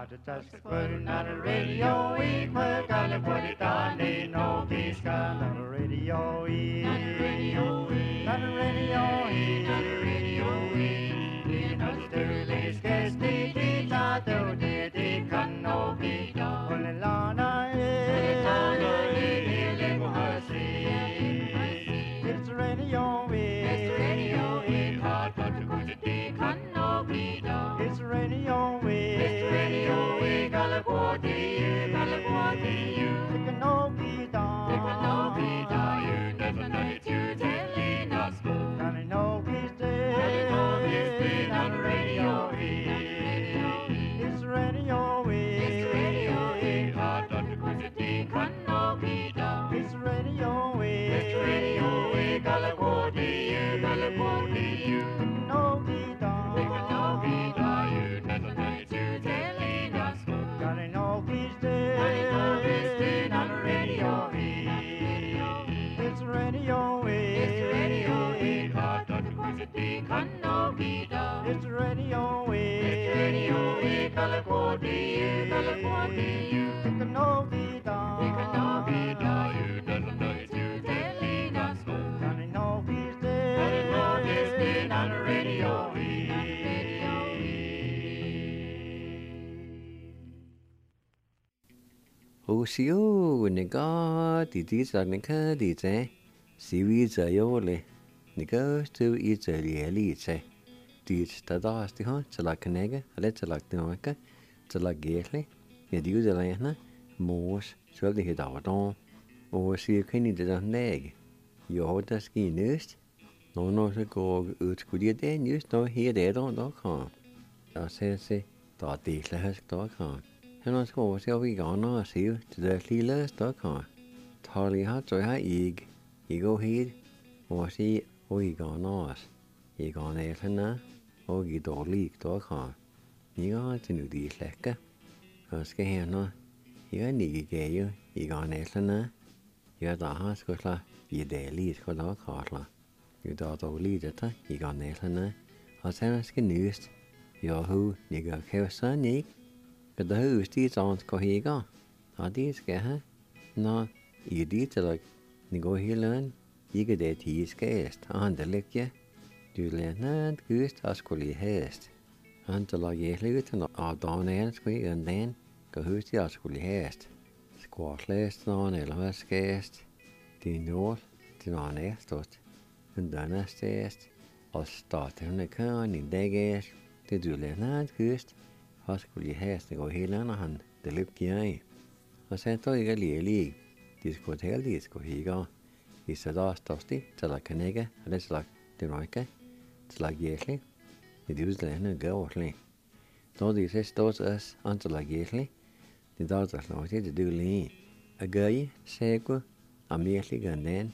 Just put it on the radio, we gotta put it on the no peace gun on the radio, on the radio, on the radio, on the radio, in Australia, scarce the teacher, do the can no be done. Olelana, it's radio, it's radio, hard but to go to the can no be done. It's radio, it's radio, Galaguati, you can no be done. You can no be done, you never know it, you telling us. Can I know he's dead? On the radio, it's radio, it's radio, hard but to go to the can no be done. It's radio, Galaguati, you can no be done. You can no be done, you never know it, you telling us. Can I know he's dead? On the radio, it's radio, hard but to go to the can no be done. It's radio, Galaguati, you can no be done. You can no be done, you never know it, you telling us. Can I know he's dead? Can I know he's dead on the radio? Ô xíu nè có tí giờ nè có tí thế xí vi giờ yếu lệ nè có chú ý giờ lìa lì thế tí ta đó tí hả chả là cái này cái hay chả là cái này cái chả là ghê lệ nè điều giờ này nè mua số thì hiện đại đó ô xíu cái này giờ này yếu đó cái nước nó sẽ có ướt cái gì đấy nước nó hiện đại đó không đó sẽ tỏ tí là hết đó không nó có sẽ bị gõ nó xíu giờ khi lớn đó không thò li hát rồi hát ý go hít ô xí ô ý gõ nó ý gõ này thân á ô ý đồ lý đó không ý gõ trên nụ đi lẹ cái cái hè nó ý gõ nị cái yêu ý gõ này thân á ý gõ đó hát có là ý để lý có đó khó là ý đó đồ lý đó thôi ý gõ này thân á họ sẽ nó cái nước yêu hú ý gõ khéo sáng nhỉ cái đó ưu tiên chọn có gì cả, ở đây cái ha, nó ý đi từ là những cái gì lớn, ý cái để thì cái anh để lấy cái, dù là nó cứ ta sẽ lấy hết, anh từ là cái lấy cái nó ở đó này cái gần đến, cái ưu tiên sẽ lấy hết, squat lấy nó này là cái, thì nó này tốt, anh đó là cái, ở start này cái những cái thì dù là nó cứ họ skulle helst gå hela när han det lyckas i. Och sen tar jag lili diskuterar det higa. I sada stosti tala kanega eller slag det noika slag yesli. Det är ju det gåsli. Då det ses stos as antala yesli. Det då så nå det du li. Agai sego amiesli ganden.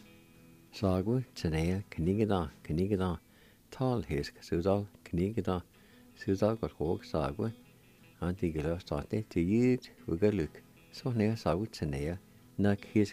Sagu tsanel kanigada tal hisk sudal kanigada sudal got hok sagu. Anti gelo starte til jyd ugaluk. Så nær sagu tsanea. Nak hisk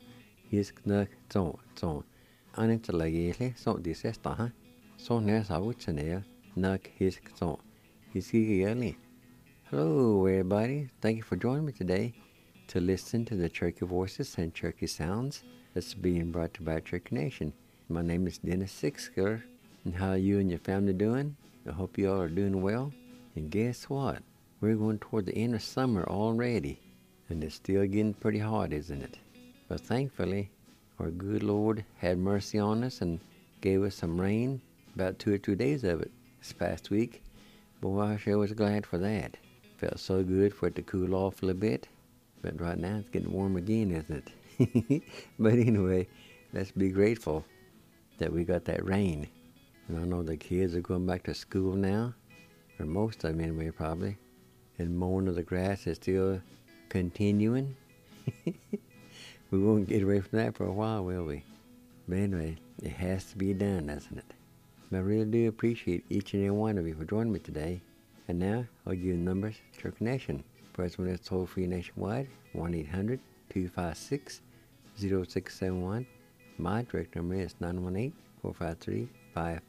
nak zon. Anen talagele så det ses da. Så nær sagu tsanea. Nak hisk zon. Hiski. Hello everybody. Thank you for joining me today to listen to the Cherokee Voices and Cherokee Sounds that's being brought to you by Cherokee Nation. My name is Dennis Sixsker. And how are you and your family doing? I hope you all are doing well. And guess what? We're going toward the end of summer already, and it's still getting pretty hot, isn't it? But thankfully, our good Lord had mercy on us and gave us some rain, about 2 or 3 days of it this past week. Boy, I sure was glad for that. Felt so good for it to cool off a little bit, but right now it's getting warm again, isn't it? But anyway, let's be grateful that we got that rain. And I know the kids are going back to school now, or most of them anyway, probably. And mowing of the grass is still continuing. We won't get away from that for a while, will we? But anyway, it has to be done, doesn't it? But I really do appreciate each and every one of you for joining me today. And now, I'll give you the numbers to Cherokee Nation. First one is toll-free nationwide, 1-800-256-0671. My direct number is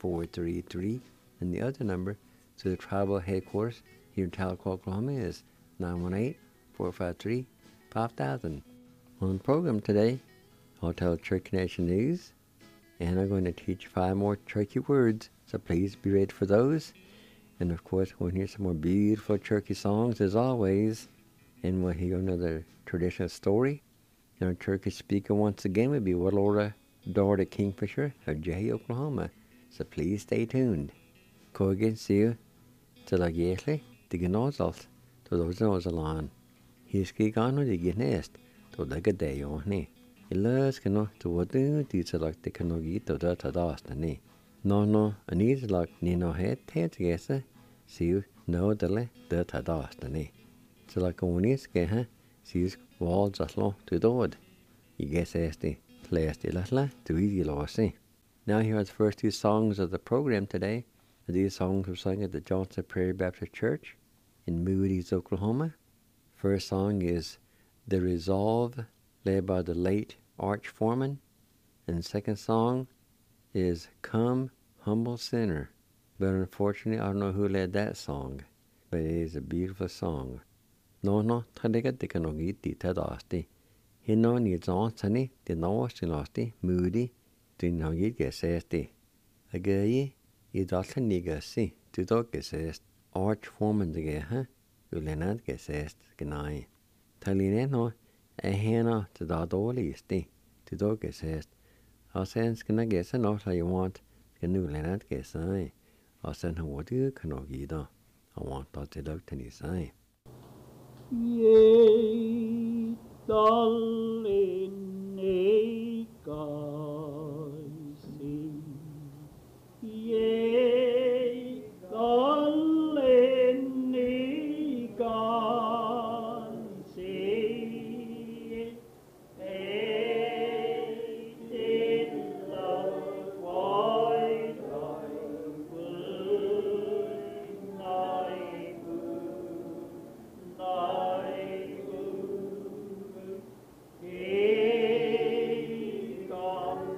918-453-5433. And the other number to the tribal headquarters here in Tahlequah, Oklahoma is 918-453-5000. On the program today, I'll tell Cherokee Nation news, and I'm going to teach 5 more Cherokee words, so please be ready for those. And of course, we'll hear some more beautiful Cherokee songs as always, and we'll hear another traditional story. And our Cherokee speaker once again will be Willora Doherty Kingfisher of Jay, Oklahoma. So please stay tuned. Corgan see you till I get to the nozzles to those along. He's gone with the nest to the good day on me. It loves cannot to what do these like the canoe to the Tadastani. No, I need like Nino head, together. See you no delay the Tadastani. So like only scare, sees walls as long to the wood. You guess the last little to easy lossy. Now here are the first 2 songs of the program today. These songs were sung at the Johnson Prairie Baptist Church in Moody's, Oklahoma. First song is The Resolve, led by the late Arch Foreman. And the second song is Come, Humble Sinner. But unfortunately, I don't know who led that song, but it is a beautiful song. No, tadiga dikanogi tadasti. Hino ni Johnsoni, the Nostinosti, Moody, the Nogi Gesesti. Agayi, idalta nigasi, to dog gesest, Arch Foreman the geha, ulenad gesest, genai. Talineno, a hena to the dolisti, to dog gesest. Asens can I guess enough like you want, the new lenad gesai. Asen who would you canogida. I want that to look to his eye. Ye daline kasi, ye daline kasi, did love white come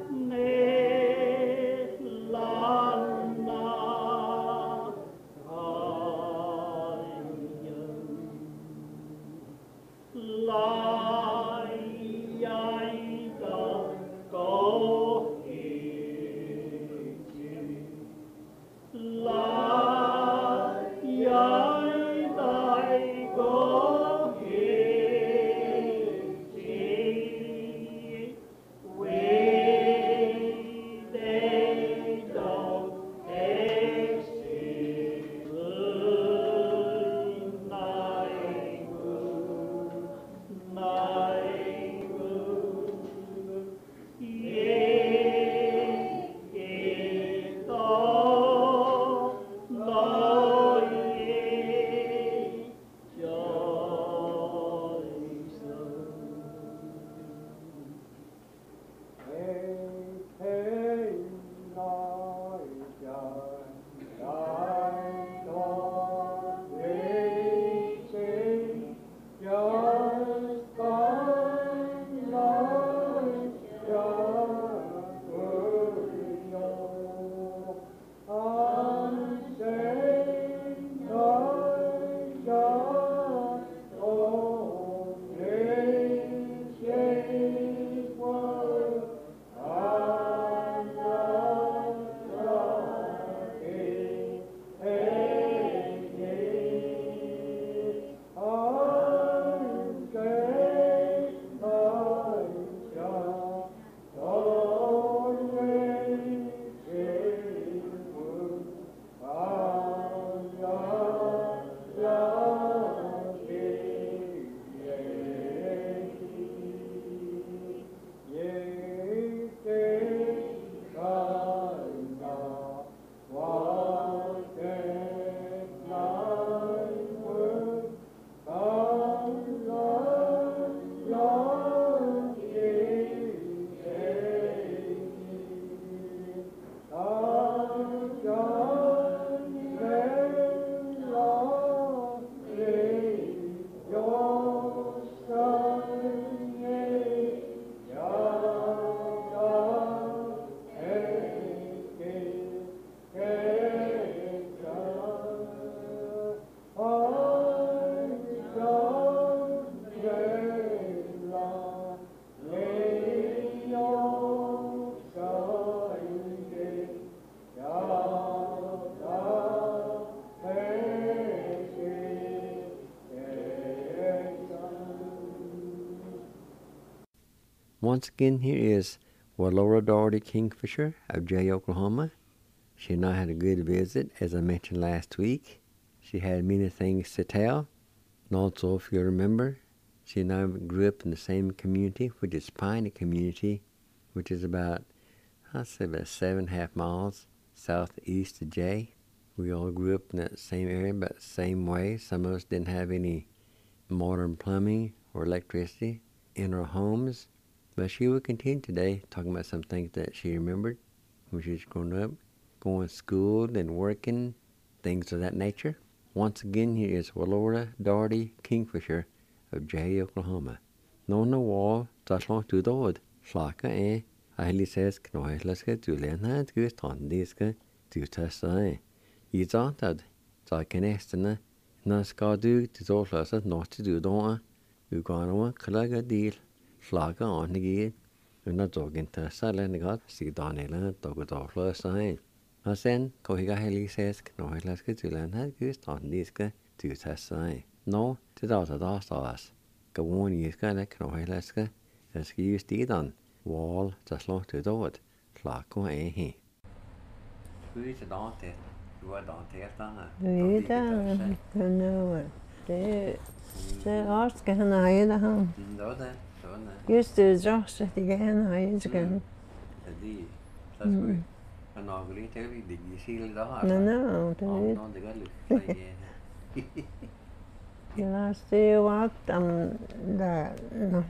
Once again, here is Walora Doherty Kingfisher of Jay, Oklahoma. She and I had a good visit, as I mentioned last week. She had many things to tell. And also, if you remember, she and I grew up in the same community, which is Piney Community, which is about 7.5 miles southeast of Jay. We all grew up in that same area, but the same way. Some of us didn't have any modern plumbing or electricity in our homes. But she will continue today talking about some things that she remembered when she was growing up, going to school and working, things of that nature. Once again, here is Walora Doherty Kingfisher of Jay, Oklahoma. No na wall, taslong to the wood. Slaka I says, no, let's get to Lena, to get on this guy, to test I. It's on that. So I can ask the Naskadu to all us not to do, don't I? You gone on, Kalaga deal, Slaka on again. You're not talking to Silent God, see Donella, dog with all first I. I send, Kohiga Haley says, no, let's get to Lena, get on this guy, to test I. No, to the us. Go on, you guy, like, no, let's go. Let's get used to it on. Wall just long to do it. Slack on he. Who is it on it? You are on it, We don't know it. Det årske han eide han. Det. Just det, just det igen eide igen. Det er sgu. Han nok lige til vi det i sile der. No, det er det gør det. Last day walked der no.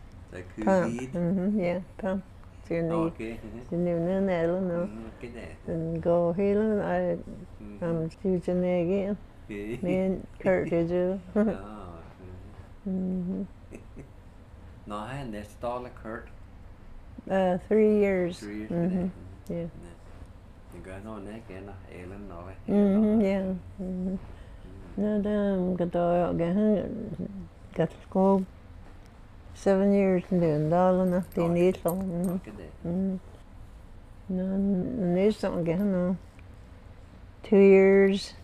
Ja, pam. Det er nede alle nu. Den går hele studien igen. Men Kurt det jo. No, han næste dollar Kurt. 3 years. 3 years. Yeah. Det gør noget igen, Ellen og yeah. No, damn, got school 7 years in the dollar, the need so. No, need something again. 2 years.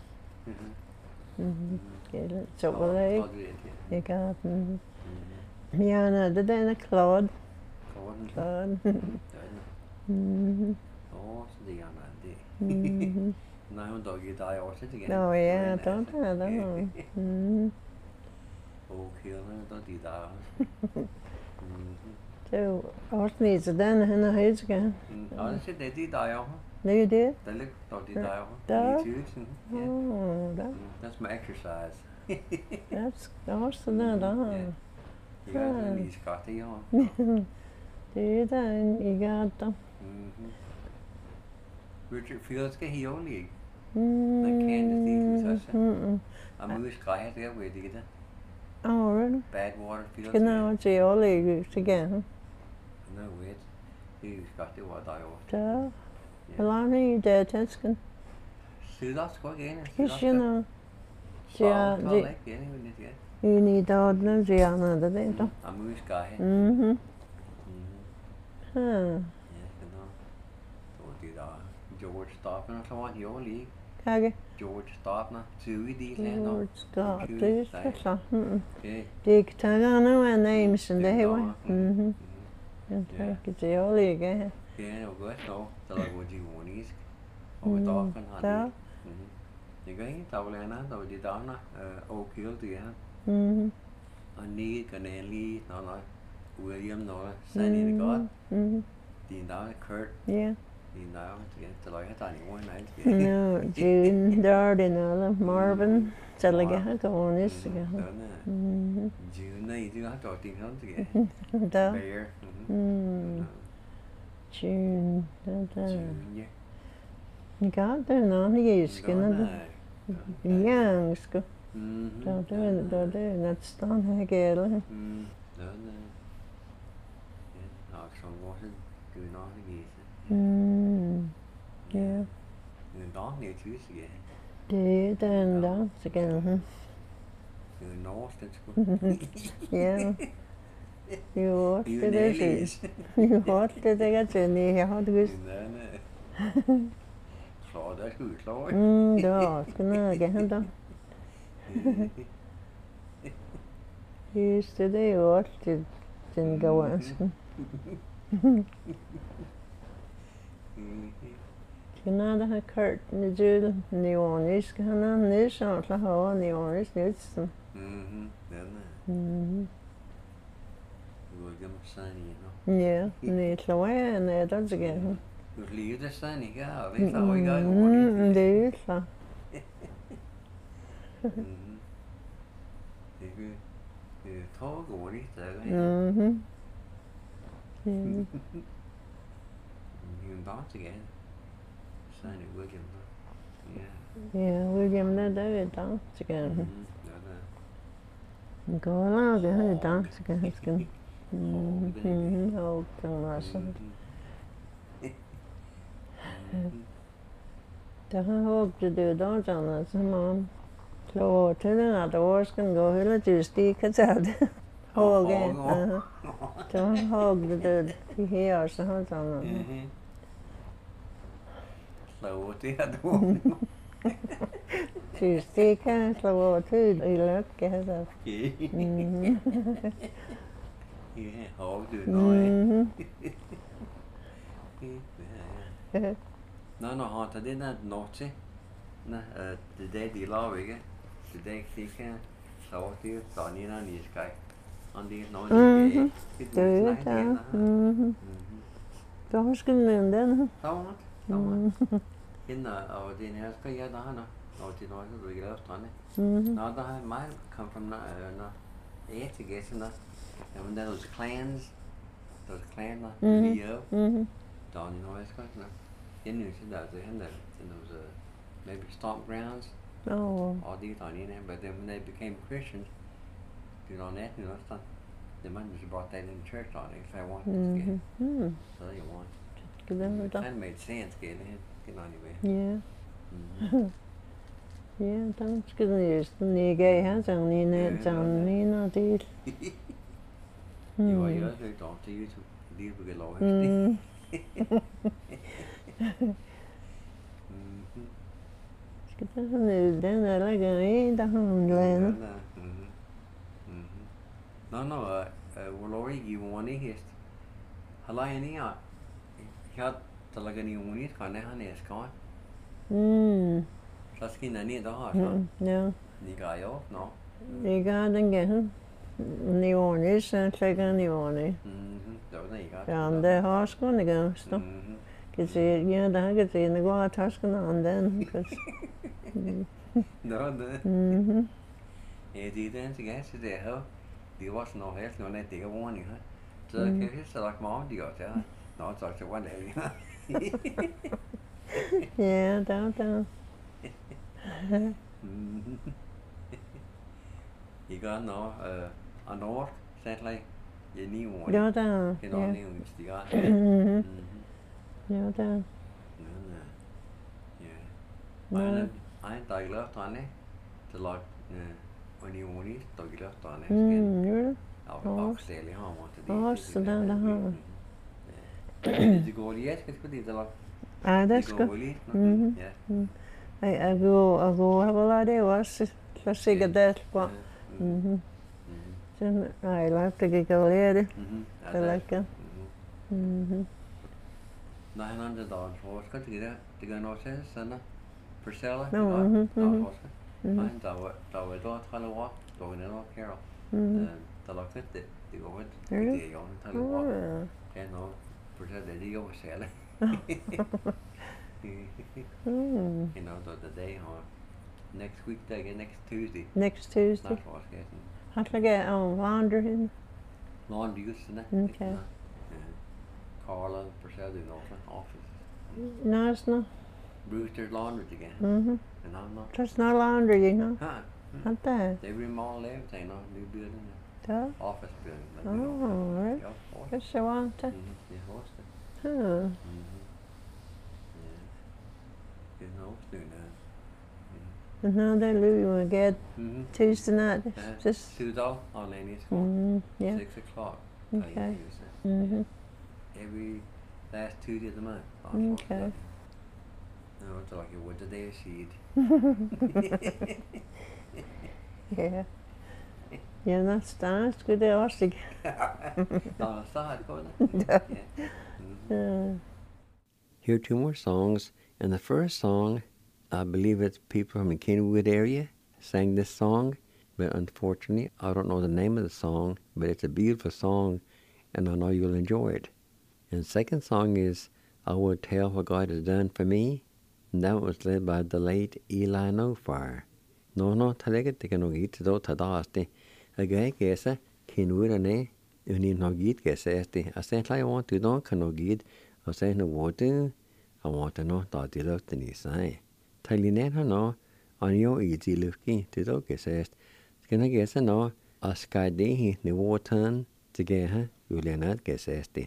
Get it. So well, you got. Yeah, no, the then Claude. Claude. Oh, så det er det. Nej, hun dog i dig også igen. No, yeah, don't I don't. Okay, då de där. Så også needs a den han har helt igen. Ja, det er de der jo. No, you did? Der ligger dog de der jo. Der? Oh, that's my exercise. That's also that. You got these got the on. Det er der, I got them. Richard Fields skal he only. The Kansas City så. I'm just glad there with it. Oh, really? Badwater Fields. Genau, det er alle igen. No wait. He's got the what I want. Der. Alani der tasken. Sidder skal igen. Kishina. Ja, det. You need all the Gianna the day. I'm just glad. Huh. Ja, genau. Så det der George Stopner så var han jo lige. Kage. George Stopner, Tui de George Stopner, det er så. Okay. Det kan tage nogle names and they were. Jeg tænker det er alle ikke. Ja, det var godt så. Så der var de unisk. Og vi dog kan have det. Det gør ikke tavlerne, der var de dagene og kill det her. Og ni kan lige noget William noget Sandy det godt. Din dag Kurt. Ja. Din dag til at have en night. No, June Darden eller Marvin. Så lægger jeg gå næste gang. June i det har gjort det her til. Der. Bear. June. Der. June. You got there now, you skin. Young sko. Der stan her gælder. Ja, så var det good nok det. Ja. Men der er tysk ja. Det er den der, så kan Det er norsk det sgu. Ja. Jo, det er det. Jo, det er det, jeg har det vist. Slår der skal slå. Det var sgu noget, jeg kan da. Just det er jo også den gavanske. Gna ha Kurt na dúil níháis go hana níos an le há níháis níostan. Yeah, ní llhain éidir again. Líad a sannig á, Díos lá. Tá gohí Hún dá again. Sannig William. Yeah, William na da dance again. Go lá go ha dance again. Oh, tan Tá hóg de dú dá anna sa mám. Cló tuine a dós gan go thuile dústí catad. Hógin. Tá hóg de dú híar sa anna. Slowty a dú. Dústí ca cló tú I le catad. Hóg dú nói. No, há dé na nóte na de dé dí láige de dé clícha sátíí dáí na níos cai an dí nó Dás go mún den? Inna á déine go iad hana átí ná ri letána. Ná ha mai come from na éige na and then those clans na Leo dáí nó na. In New Zealand, and there was maybe stomp grounds. Oh. All these on in there, but then when they became Christians, the man just brought that in church on it. If I want this game, so you want. It kind of made sense, getting anyway. Yeah. Yeah, that's good news. Ní gay has only net down Nina did. You are here, don't you? Leave a good law. Den er like a da hon len. No, Lori you want hist. Halani ya. Had talaga ni unit kan han är ska. Flaskin är ni då har. Ja. Ni går ju no. Ni går den gen. Ni ordning sen lägger ni ordning. Då ni går. Ja, det har ska ni gå stå. Cause yeah, da get in the go tasken on then cause No. Det den så gas det her. Det var sådan noget helt noget det var warning ha. Så kan jeg så lagt mig om de godt der. Nå så var det. Yeah, down. You got no a north satellite. You need one. Ja, da. You know new stiga. Ja, da. Yeah. I left on it to like when you want it, I left on it. Ja. I'll stay home to the. Oh, så där har. Det går lige skal det der. Ah, det skal. Ja. I go have a lot of was så sikkert det på. Sen I like to get go there. Det like. Nej, han andre dagen for skal det gør noget til sådan Priscilla. Nej, der var dort hallo år, der var noget Carol. Der lå det går vel. Det er jo en hallo år. Ja, no. Priscilla det er jo selv. You know the day on next week next Tuesday. Next Tuesday. How to get on laundry? Laundry used to Okay. Carla Priscilla in office. No, it's not. Brewster's Laundry again. And I'm not. That's not laundry, you know. Huh. Not that. They remodel everything, no new building. Duh. Office building. Oh, right. Guess you want to. Yeah, horse. Huh. Yeah. You know, doing that. And now they Louis will get Tuesday night. Just. Sudal on Laney's School. Yeah. 6 o'clock. Okay. Every last Tuesday of the month. Okay. No, it's like what the day sheet. Yeah. Ja, nästan skulle det också. Here are two more songs, and the first song, I believe it's people from the Kenwood area sang this song, but unfortunately, I don't know the name of the song, but it's a beautiful song, and I know you'll enjoy it. And the second song is I Will Tell What God Has Done For Me, and that was led by the late Eli Nofire. No, talaga tika no git do tadaasti. Agay kesa Kenwood ane uni no git kesa esti. I said I want to don't kano git. I said no water. I want to know that the look ni say. Talinena no on your easy looking to do kesa est. Skena kesa no askadi ni water to get her. Ulenat kesa esti.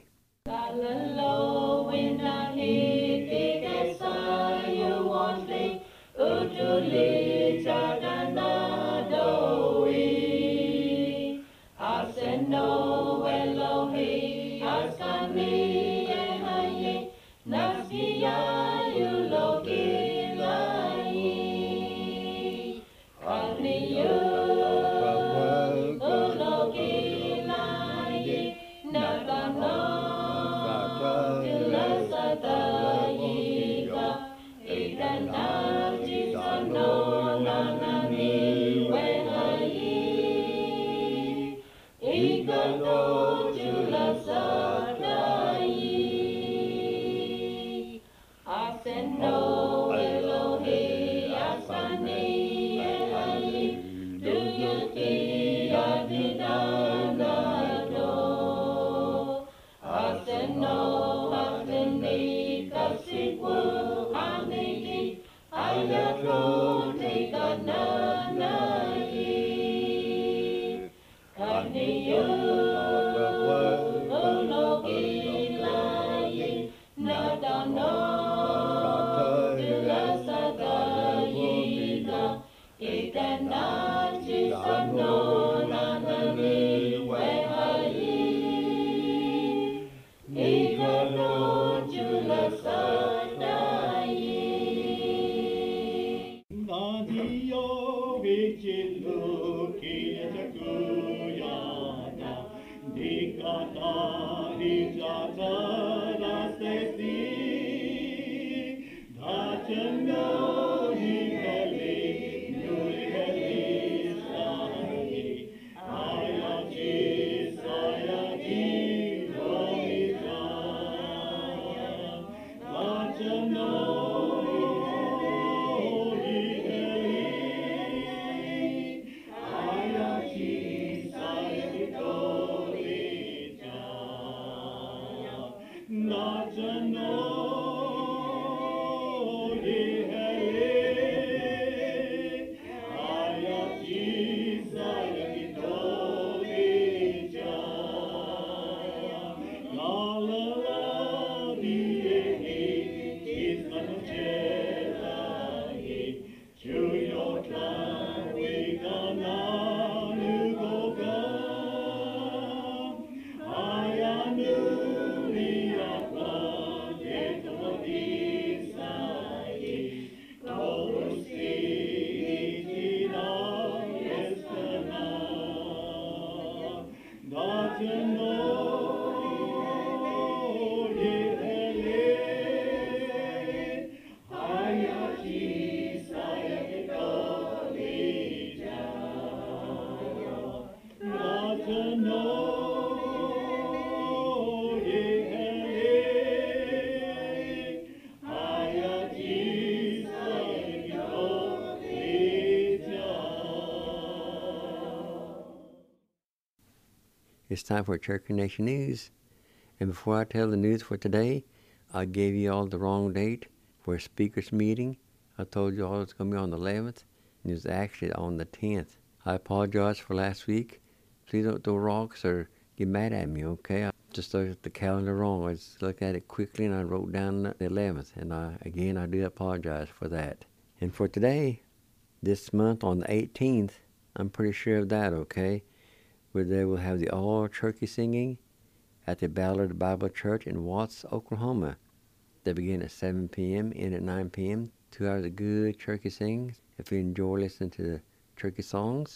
It's time for Cherokee Nation News. And before I tell the news for today, I gave you all the wrong date for a speakers meeting. I told you all it's going to be on the 11th, and it was actually on the 10th. I apologize for last week. Please don't throw rocks or get mad at me, okay? I just looked at the calendar wrong. I just looked at it quickly, and I wrote down the 11th. And I do apologize for that. And for today, this month on the 18th, I'm pretty sure of that, okay? Where they will have the all-turkey singing at the Ballard Bible Church in Watts, Oklahoma. They begin at 7 p.m., end at 9 p.m., 2 hours of good turkey singing. If you enjoy listening to the turkey songs,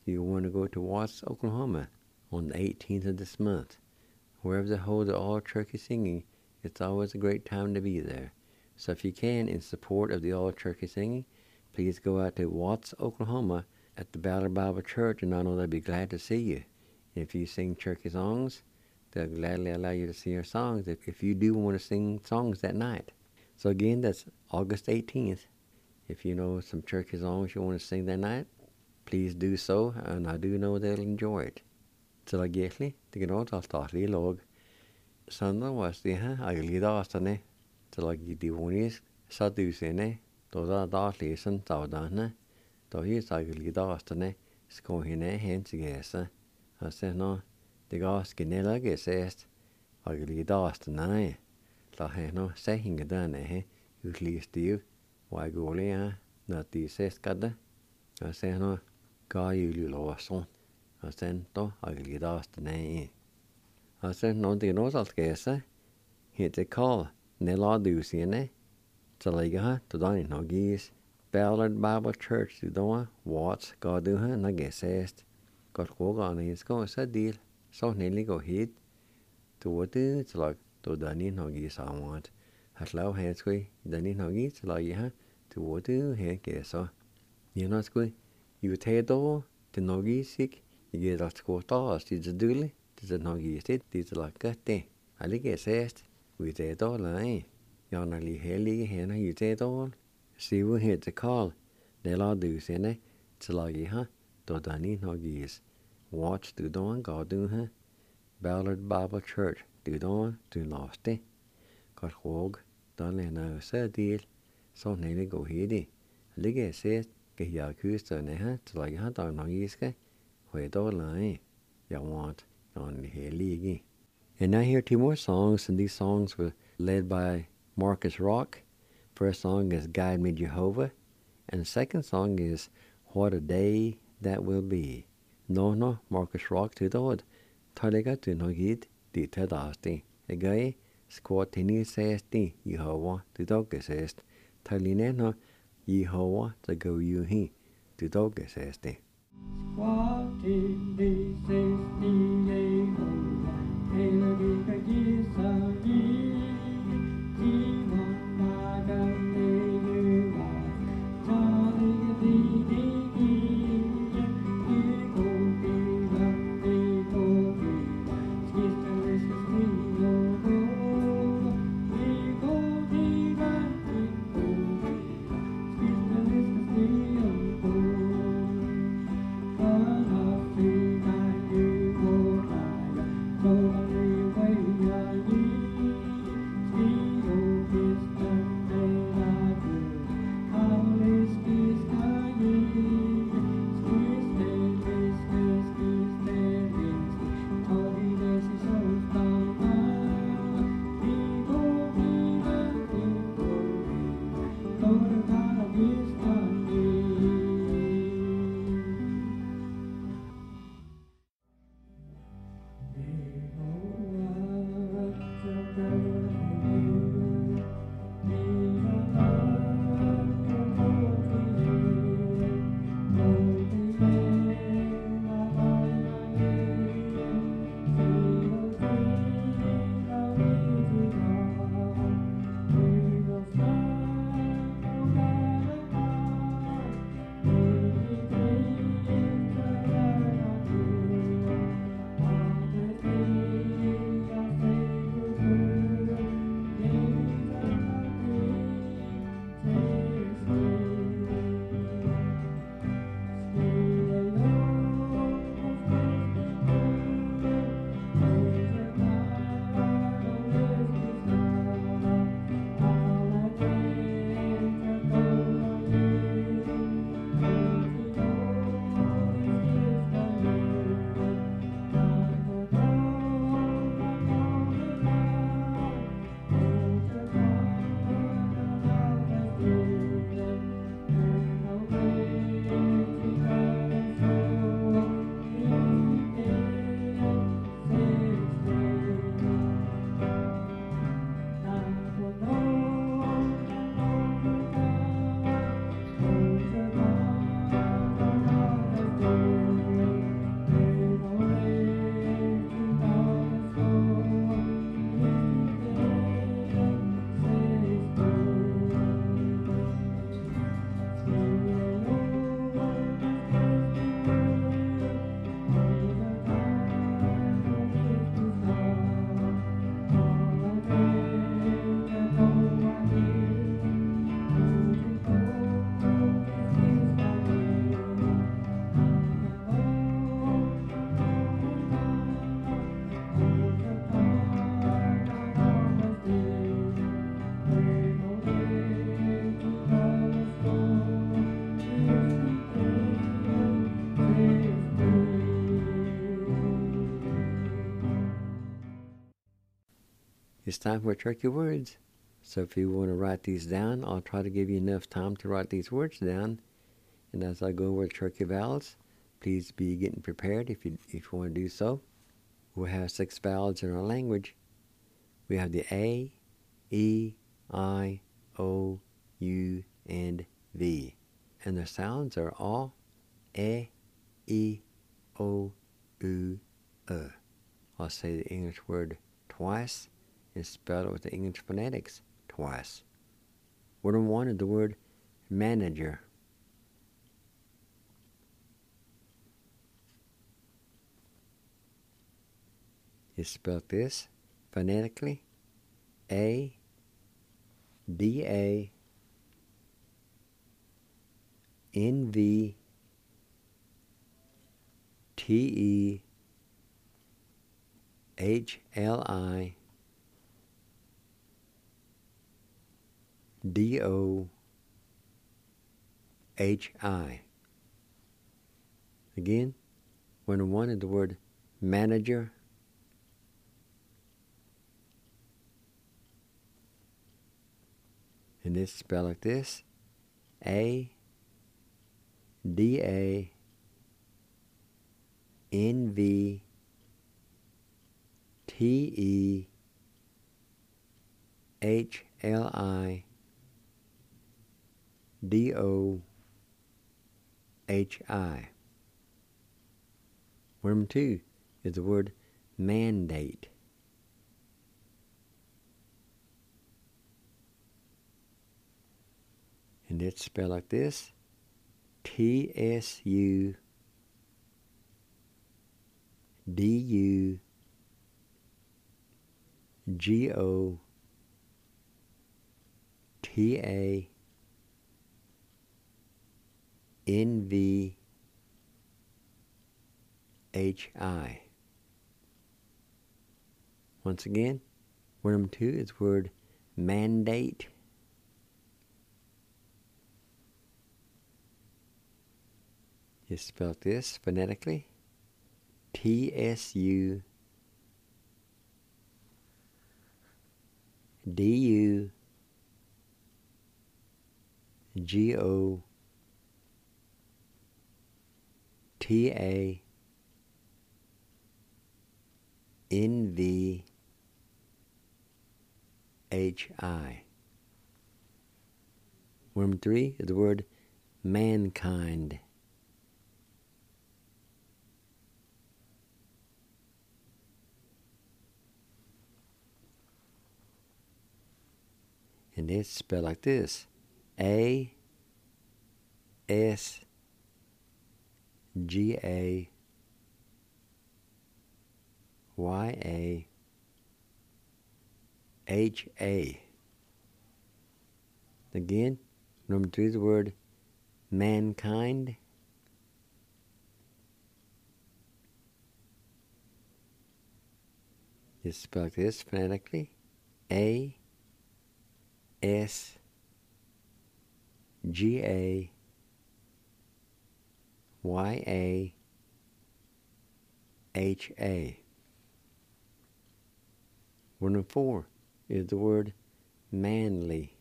you want to go to Watts, Oklahoma on the 18th of this month. Wherever they hold the all-turkey singing, it's always a great time to be there. So if you can, in support of the all-turkey singing, please go out to Watts, Oklahoma at the Ballard Bible Church, and I know they'll be glad to see you. If you sing turkey songs, they'll gladly allow you to sing your songs if you do want to sing songs that night. So again, that's August 18th. If you know some turkey songs you want to sing that night, please do so, and I do know they'll enjoy it. Til egentlig, det kan også statlige log. Sandra was the aglidastane, til agidionis, sadusene, da lesen tavdane, da his aglidastane, skohine hensegese. I said no, the gas genella gesest, aglidastane, la heno saying dane, utlistiv, why golia, not the seskade. I said no, ga you lawson. I said to aglidastane. I said no, the nose alt gese, hit the call, nella dusiene, Talaga, to dine no geese, Ballard Bible Church, to doa, Watts, Gaduha, na gesest. Got wogan is go a deal, so nearly go hit. To what do it's like, to Danny no geese I want. At low hands way, Danny no geese, like ya, to what do here gesso. You know, squee, you take all, the no geese sick, you get us quarters, did the dooley, did the no geese it, did like a day. I like gesest, we take all line. Janali heli hena you take all. See we hit the call. Nella do sene, Tilagi ha, do Danny no geese. Watch do don, God do ha. Ballard Bible Church, do don, do lost it. Got hog, done lena sa deal, so nearly go hidi. Lige says, get ya accused of neha, Tilagi ha, don no geeske. Where do line, ya want, on the heli. And I hear two more songs, and these songs were led by Marcus Rock. First song is Guide Me Jehovah, and the second song is What a Day That Will Be. No, Marcus Rock to the wood. Talega to no gid, di tadasti. A guy, squatini says di, Jehovah, to dog says. Taline no, Jehovah, to go you he, to dog says di. Squatini says di, Jehovah, Eladica Gisagi. It's time for Turkey Words. So if you want to write these down, I'll try to give you enough time to write these words down. And as I go over Turkey vowels, please be getting prepared if you want to do so. We'll have 6 vowels in our language. We have the A, E, I, O, U, and V. And the sounds are all E, I, O, U, E. I'll say the English word twice and spell it with the English phonetics twice. Word number 1 is the word manager. It's spelled this phonetically: A, D, A, N, V, T, E, H, L, I, D, O, H, I. Again, word number 1 is the word manager. And it's spelled like this: A, D, A, N, V, T, E, H, L, I, D, O, H, I. Word number 2 is the word mandate. And it's spelled like this: T-S-U, D-U, G-O, T-A, N-V, H-I. Once again, word number 2 is the word mandate. It's spelled this phonetically: T-S-U, D-U, G-O, T-A, N-V, H-I. Word number 3 is the word mankind. And it's spelled like this: A, S, G, A, Y, A, H, A. Again, number 3 is the word mankind. It's spelled like this phonetically: A, S, G, A, Y, A, H, A. Word number 4 is the word manly.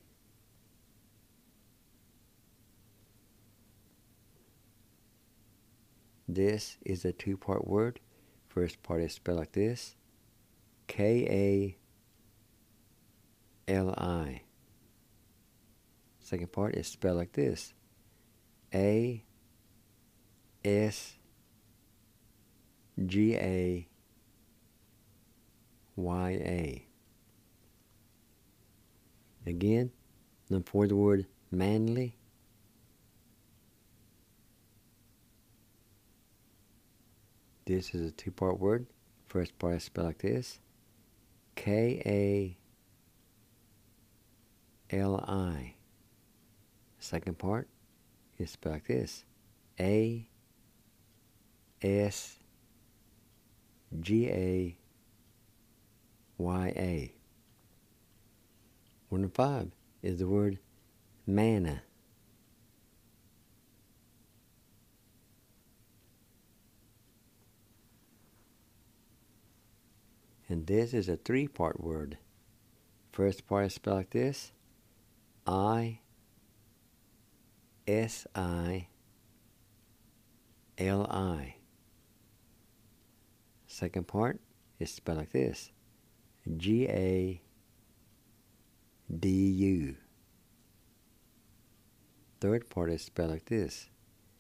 This is a 2-part word. First part is spelled like this: K-A-L-I. Second part is spelled like this: A, S, G, A, Y, A. Again, number 4 is the word manly. This is a 2-part word. First part is spelled like this: K-A-L-I. Second part is spelled like this: A, S, G, A, Y, A. Word number 5 is the word manna. And this is a 3-part word. First part is spelled like this. I-S-I-L-I. Second part is spelled like this. G-A-D-U. Third part is spelled like this.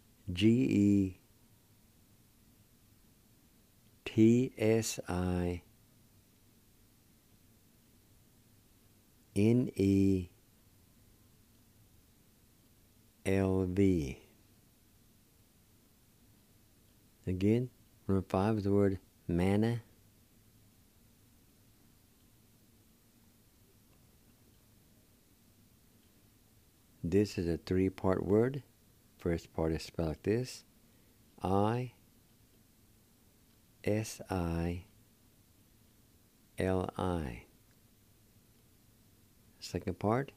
G-E-T-S-I-N-E-L-V. Again, number 5 is the word manna. This is a 3-part word. First part is spelled like this. I-S-I-L-I. Second part,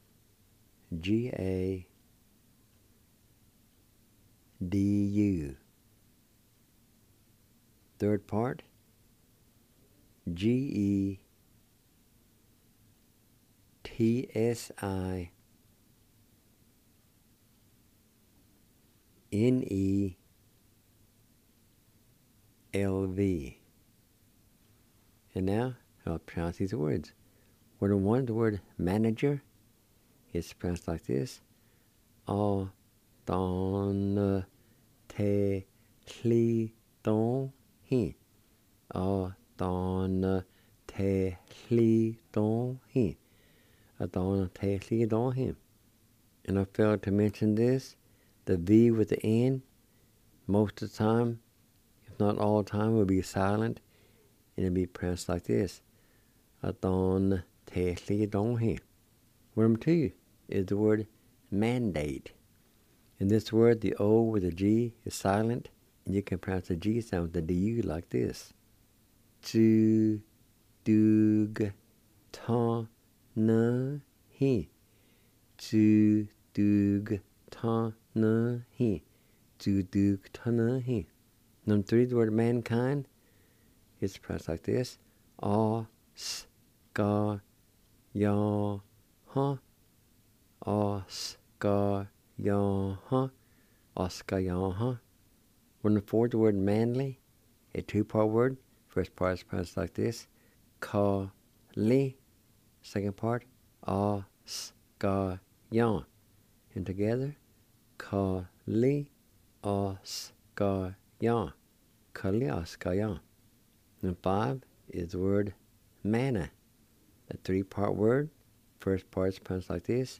G-A-D-U. Third part, G-E-T-S-I-N-E-L-V. And now I'll pronounce these words. Word 1, the word manager, is pronounced like this. A-don-te-li-don-hi. A-don-te-li-don-hi. A-don-te-li-don-hi. And I failed to mention this. The V with the N, most of the time, if not all the time, will be silent. And it'll be pronounced like this. A-don-te-li-don-hi. Word number 2 is the word mandate. In this word, the O with the G is silent, and you can pronounce the G sound with the D-U like this. Zu-dug-ta-na-hi. Zu-dug-ta-na-hi. Zu-dug-ta-na-hi. Number 3, the word mankind, is pronounced like this. A-s-ka-ya-ha. A-s-ka-ya-ha. A-s-ka-ya-ha. Number 4, the word manly, a 2-part word. First part is pronounced like this. Ka-li. Second part, A-s-ka-ya. And together, Ka-li. A-s-ka-ya. Ka-li. A-s-ka-ya. Number 5 is the word manna, a 3-part word. First part is pronounced like this.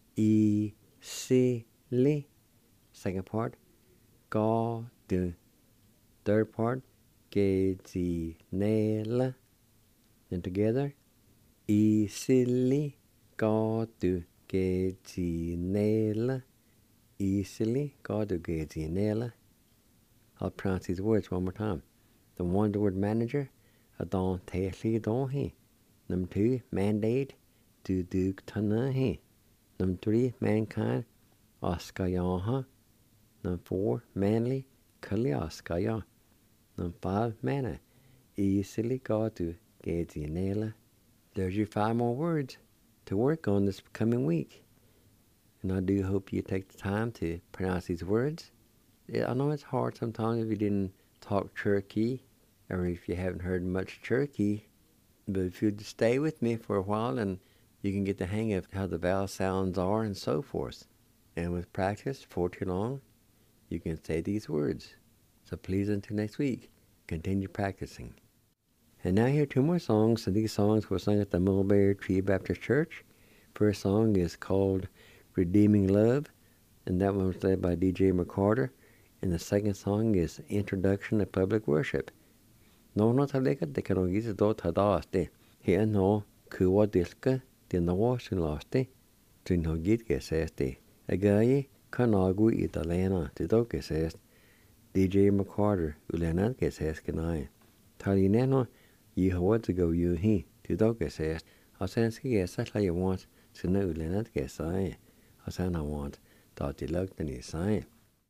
E-si-li. Second part, ga-du. Third part, ge-zi-ne-la. And together, E-si-li, ga-du, ge-zi-ne-la. E-si-li, ga-du, ge-zi-ne-la. I'll pronounce these words one more time. The 1, the word manager, a-don-te-li-don-hi. Number 2, mandate, du-dug-ta-na-hi. Number 3, mankind, a-s-ka-ya-ha. Number 4, manly, ka-li-a-s-ka-ya. Number 5, manna, e-si-li, ga-du, ge-zi-ne-la. There's your 5 more words to work on this coming week. And I do hope you take the time to pronounce these words. I know it's hard sometimes if you didn't talk Cherokee, or if you haven't heard much Cherokee, but if you stay with me for a while, and you can get the hang of how the vowel sounds are and so forth. And with practice, before too long, you can say these words. So please, until next week, continue practicing. And now here are 2 more songs, and these songs were sung at the Mulberry Tree Baptist Church. First song is called Redeeming Love, and that one was led by DJ McCarter. And the second song is Introduction to Public Worship. No taleka de kanogis do tadaste. Here no kuwa dilka de no sulaste. To no git geseste. Agaye kanagu italena to do gesest. DJ McCarter ulena gesest kanai. Talineno ye hawa to go you he to do gesest. Asenski gesest like you want to know ulena gesai. Asan I want that you look than you say.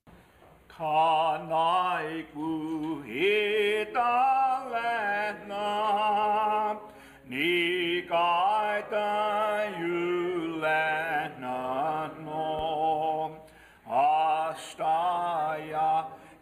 Kanai kuhitalena ni kaitan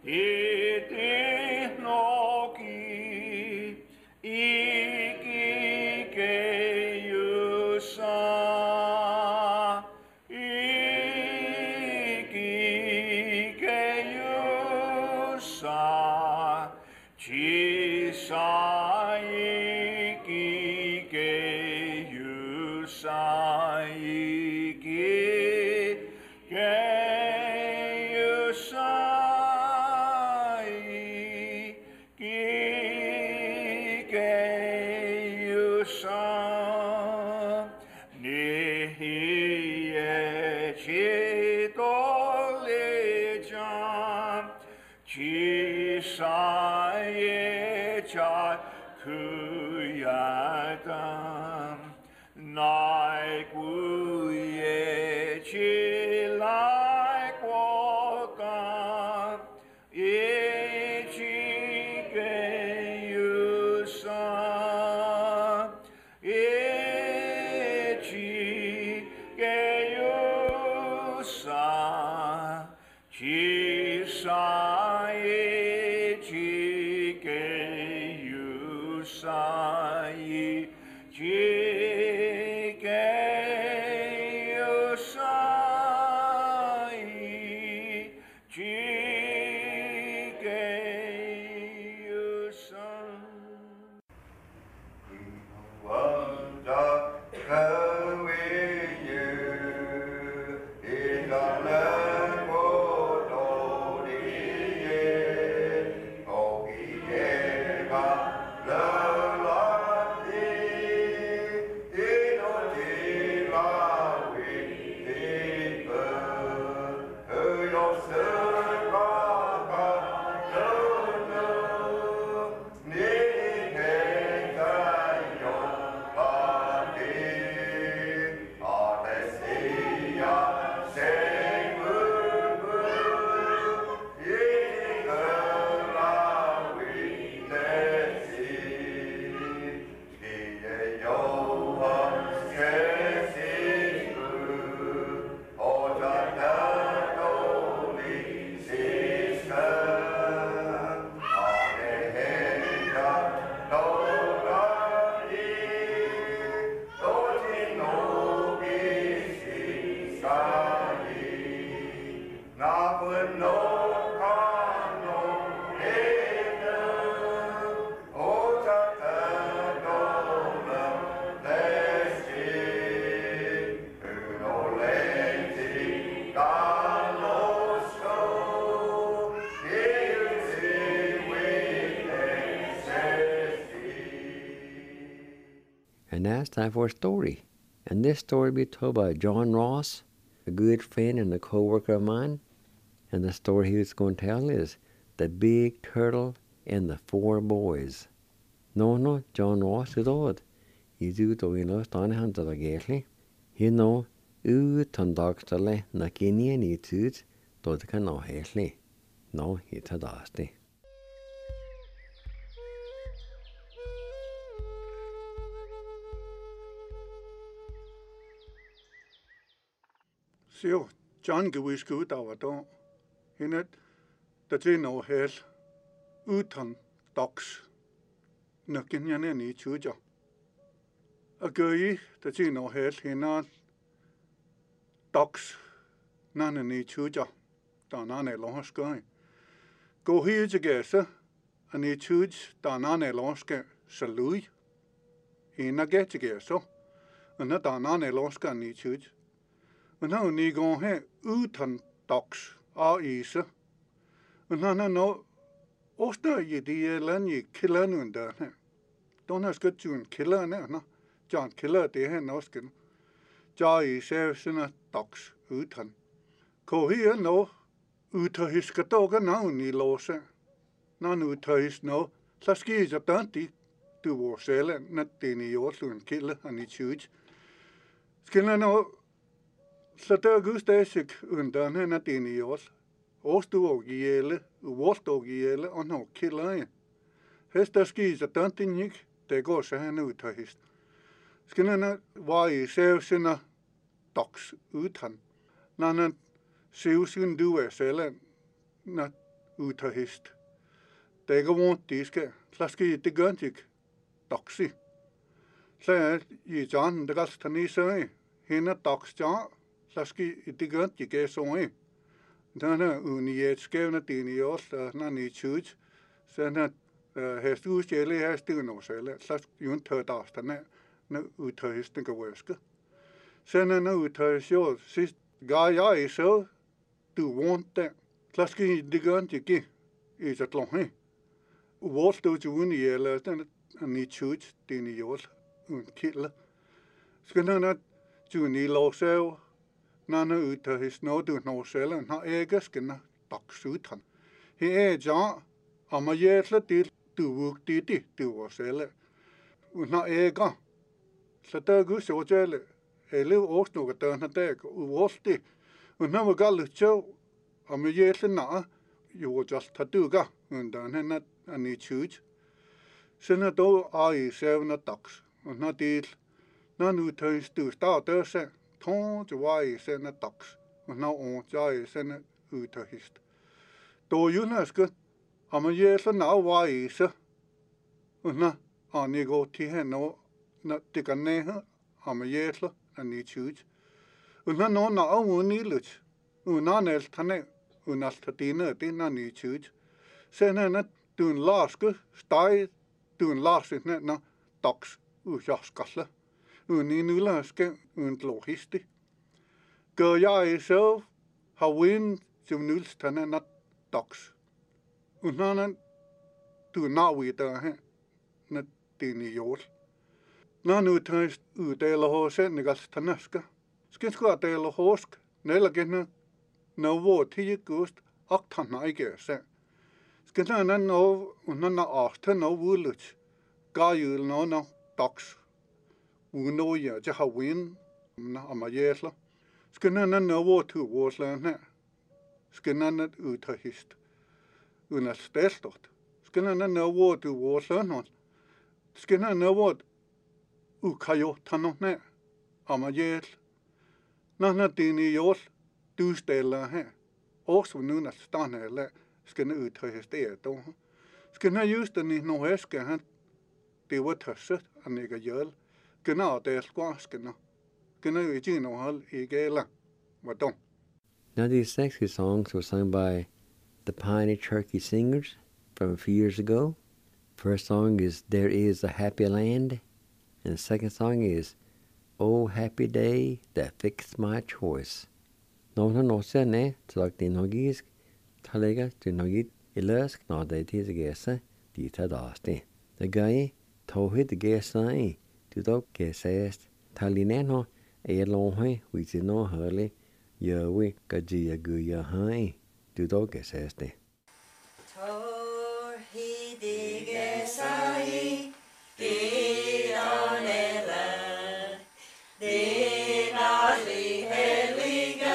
And now it's time for a story. And this story will be told by John Ross, a good friend and a co-worker of mine. And the story he was going to tell is The Big Turtle and the Four Boys. No, John Ross is old. He's ut og in løst an han til å gæsli. He no, ut han dagstale na kinien I tut, då det kan nå hæsli. Nå hit dasti. Så John gewisk ut av då. Hinnet det vi nå hel utan dags. Nøkken jeg I tjuja. Og gøy det vi nå hel hinnet dags nannen I tjuja. Da nannen lånskøy. Gå hier til gæse, og I tjuj da nannen lånske salui. Hinnet gæt til gæse. Og når da nannen lånske I tjuj. Men nu ni går her utan dags af ise. Men han er nå også I de lande killerne der her. Don har skudt jo en killer nå. John killer det her norske. Ja I ser sådan dags utan. Ko her nå utan hisker dog navn I låse. Når nu tøys nå, så sker det dante du var selv, når den I også en killer han I tjuj. Skal nå så der gudstæsik undan henne den I os. Åstu og gjele, uvost og gjele, og nå killer. Hest der skis at den ikke, det går så henne ud af hest. Skal henne var I selv sine dags utan. Når han sev sin du selv, når utahist. Det går vondt diske. Slaski det gøntik. Doksi. Så I John det gals tani så hende doksja. Slaski det gøntik er så i. Denne unietskevne dine jord nani chud. Så hest usjæle hest det no selv. Slask jun tødastane na utahisten gøske. Så na utahist jo sidst ga jeg så du vondt det. Slaski det gøntik I så longe. Uvolt du uni eller den ni chud dine jord un kille. Skønna juni losel nana utahist no du no selv na ægeskena baksutan. He ja ama jæsle til du vuk dit du var selv. Na æga. Så der gus jo jæle. Ele også noget der na dag uvolti. Na var galcho ama jæsle na jo just taduga undan henne ani chud. Sen do ai sevna tax. Na til na nu tøys du starter se. Ton jwai sen tax. Na on jai sen utahist. Do junaske ama jæsle na wai se. Na ani go ti heno na tikane ama jæsle ani chud. Na no na uni lut. Una nel tane unaltatina din ani chud. Sen na dun laske stai dun laske na tax ujaskalle. Uni nulaske un logisti. Gør jeg så har win som nulstane na tax. Unanan du nawi der her na dine jord. Na nu tøst uddeler hos ennigas tanaska. Skal sgu addeler hosk nelagene no hvor tige gust aktana ikke se. Skal na no unna aften no wulut. Gajul no na tax. Uno ja ja har win na amayesla. Skal na no hvor tu worslan her. Skal na utahist. Una stelstot. Skal na no hvor tu worslan. Skal na no hvor ukayo tanone amayel. Na dine jord du stiller her. Også nu na stande eller skal na utahist det då. Skal na just den no heske han det var tøsset an ikke gjøl. Gna det skvaskena. Gna ikke no hal I gela. Vadon. Now these sexy songs were sung by the Piney Cherokee Singers from a few years ago. First song is There Is a Happy Land, and the second song is Oh Happy Day That Fixed My Choice. Når nå ser ned til din hogisk, talega til nogit iløsk når det til seg gese, de tar dasti. Det gøy, tåhid gese I, du dog gesest, talinen ho, longhøy, vi til nå hørlig, gjør vi gajiya guya høy, du dog gesest. Tåhid gese I, det onele, det nali hellige,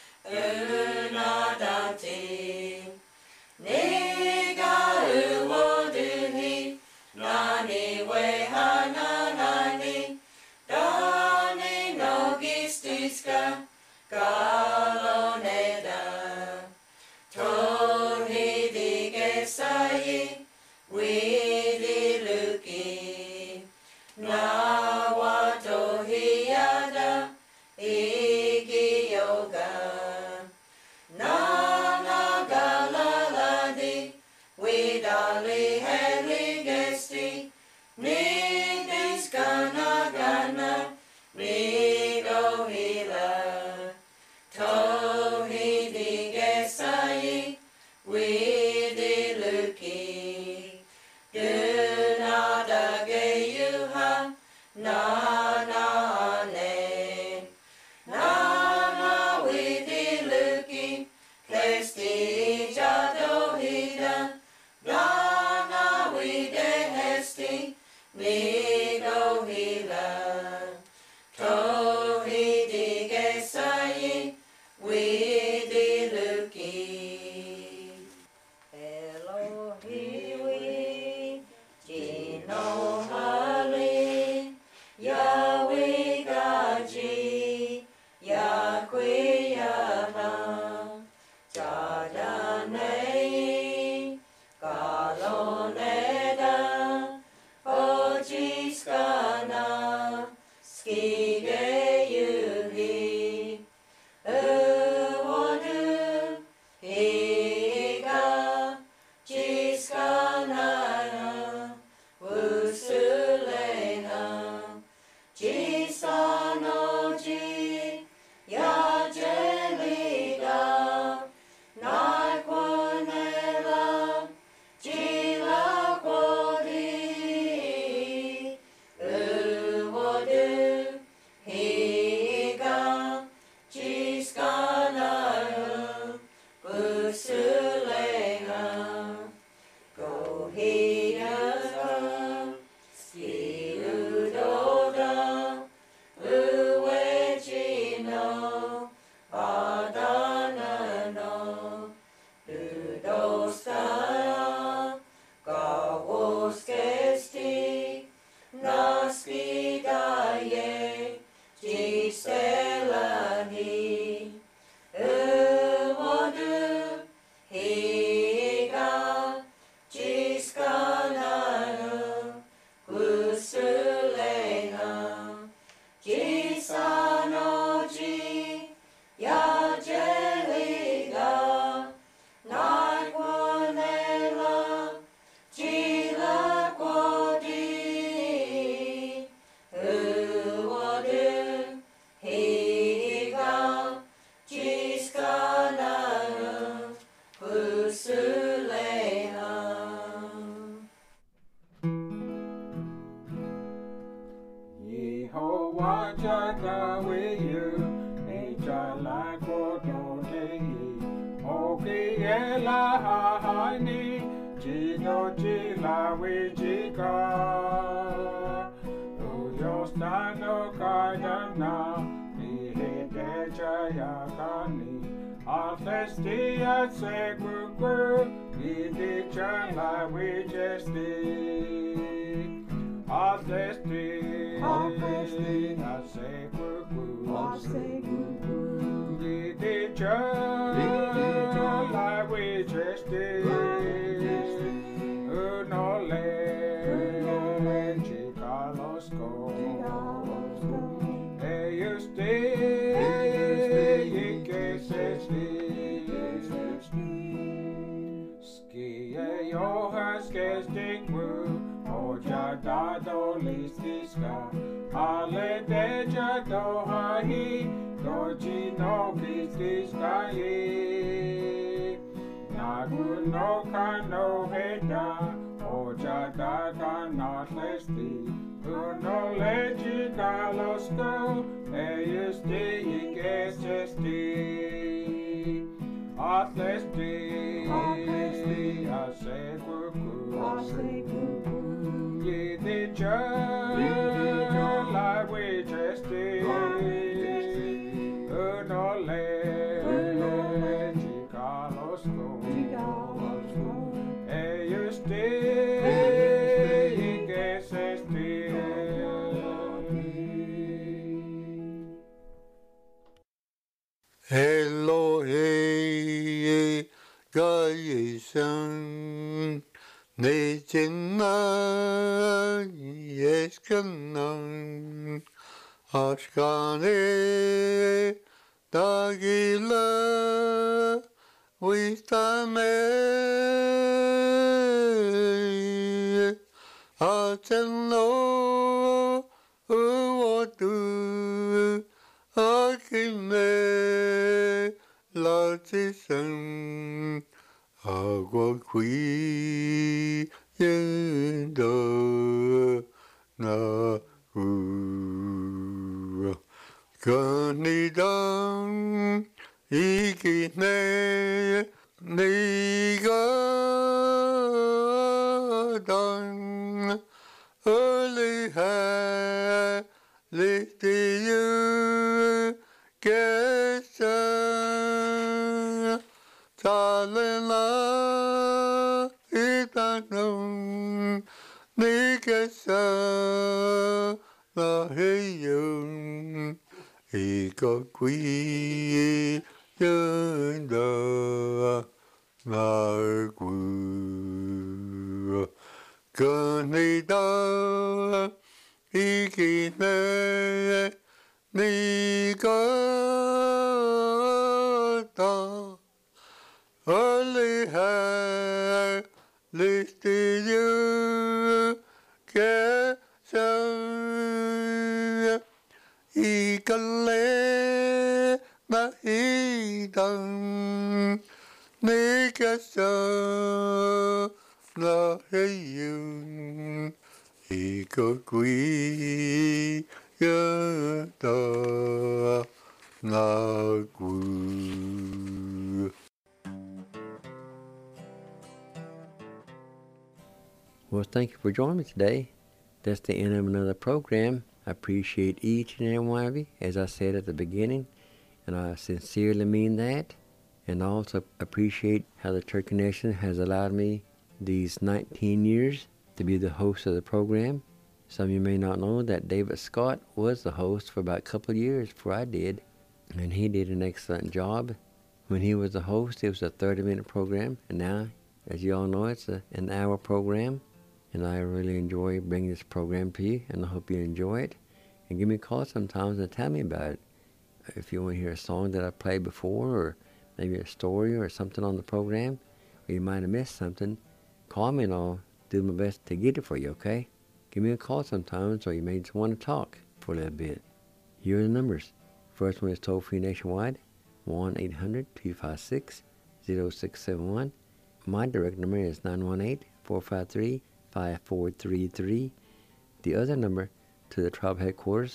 unadati. Nega uwoduni, nani wehananani, dani nogistiska, galoneda. Tohidi gesai, widi luki, nawatohiada, igi yoga. Nana galaladi, widali heligesti, nidis gana gana, nido hila. Tohidi gesai, widi luki, dunada geyuha, nana ne. Nana widi luki, klesti jadohida, nana wide hesti, nido hila. Tohidi gesai, widi luki. Elohiwi, Jino hali, Yahweh gaji, Yahweh yaha, Jadanei, chaka with you. Nature like water day. Okay, ela haini. Chino chila wichika. Yostano kajana. Nihete chayakani. Althesti at Seguku. Nidi chala wichesti. Althesti at Seguku. Nidi chala wichesti. Unole chikalosko. Eyusti yikesesti. Skie johas kestikmu. Oja dado listiska. Ale deja dohahi. Doji no listiska ye. Nagu no kano heda. Oja dada not lesti. Uno legi galosko. Eyusti yikesesti. Atlesti, Asekuku, Yidija, la wichesti, Unole, Chikalosko, Eyusti, Yikesesti. Elohe Gayesan Nejena Yeskanan Ashkane Dagila Wistame Ateno Uwatu Akine Latisan Agua Qui Yenda Na Kanidan Ikine Nigadan Early hair Lifted you Kesa Talena Itanum Nikesa Laheyum Ika Qui Yenda Nargu Kanida Ikine Nigata Early hair listed you Kesa Ikale Nahidan Nikasa Laheyum Ika Qui Yada Nagu. Well, thank you for joining me today. That's the end of another program. I appreciate each and every one of you, as I said at the beginning, and I sincerely mean that. And I also appreciate how the Church Connection has allowed me these 19 years to be the host of the program. Some of you may not know that David Scott was the host for about a couple of years before I did, and he did an excellent job. When he was the host, it was a 30-minute program, and now, as you all know, it's an hour program, and I really enjoy bringing this program to you, and I hope you enjoy it. And give me a call sometimes and tell me about it. If you want to hear a song that I played before, or maybe a story or something on the program, or you might have missed something, call me and I'll do my best to get it for you, okay? Give me a call sometimes, or you may just want to talk for a little bit. Here are the numbers. First one is toll-free nationwide, 1-800-256-0671. My direct number is 918-453-5433. The other number to the tribe headquarters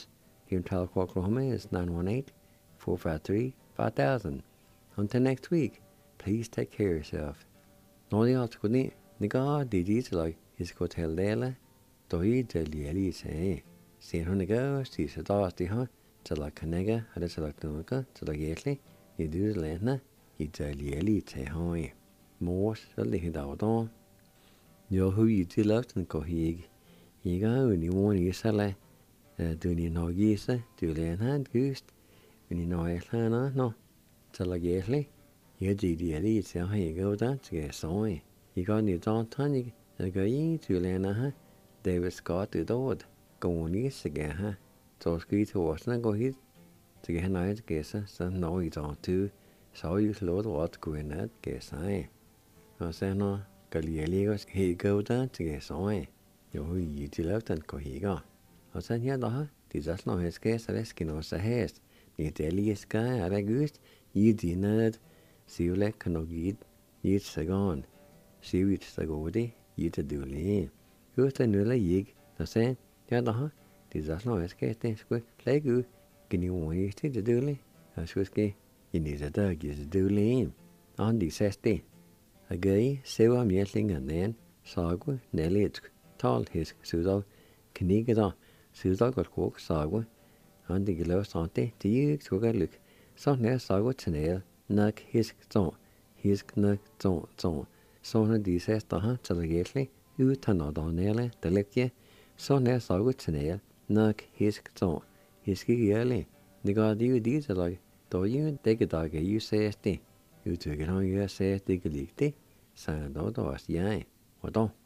here in Tahlequah, Oklahoma is 918-453-5000. Until next week, please take care of yourself. No, the altar Niga did like his hotel dela, doi de lieli say. Saint Honigo, see the dusty hunt, to like Canega, had a select Nuka, to like Yetly, you do the Lena, you de lieli say hoy. More, so they hit out on. Yo, who you do love and go hig. You go when you want you sell do you know Gisa, do you hand goose, when you know Atlanta, no, to like Yetly, you did the elite, say how you go down to get soy. You got new Don Tony, and go in to Lena, David Scott the Dodd, go on east again, so ski to Washington go hit to get a nice guess, so no, you don't too, so you load what going at guess I. I say no, Galilegos, he go down to get soy. You do love and go he go. I said, yeah, no, this is not his case, I skin was a haste. The daily sky, I gust, you dined, see you like no gid, you'd gone. See which the goody, you to do lee. Who's the new yig, the same, yeah, no, this is not his case, then squid, like you, can you want you to do lee? I should say, you need a dog, is do lee. On the sesty. A gay, sewa mietling and then, sagwa, nellit, tall his sudo, knigada, sudo got cook, sagwa, and the glow sante, the yig to get look, so near sagwa tenel, nug his zone, his knug zone. Sånne de siste til egentlig uten å danele det lekje, sånn sagut snel, nok hisk sånn, hisk gjerlig. Det ga de jo de til lag, da jo dege dager jo ses de, utøker han jo ses de likte, så da var jeg, og da.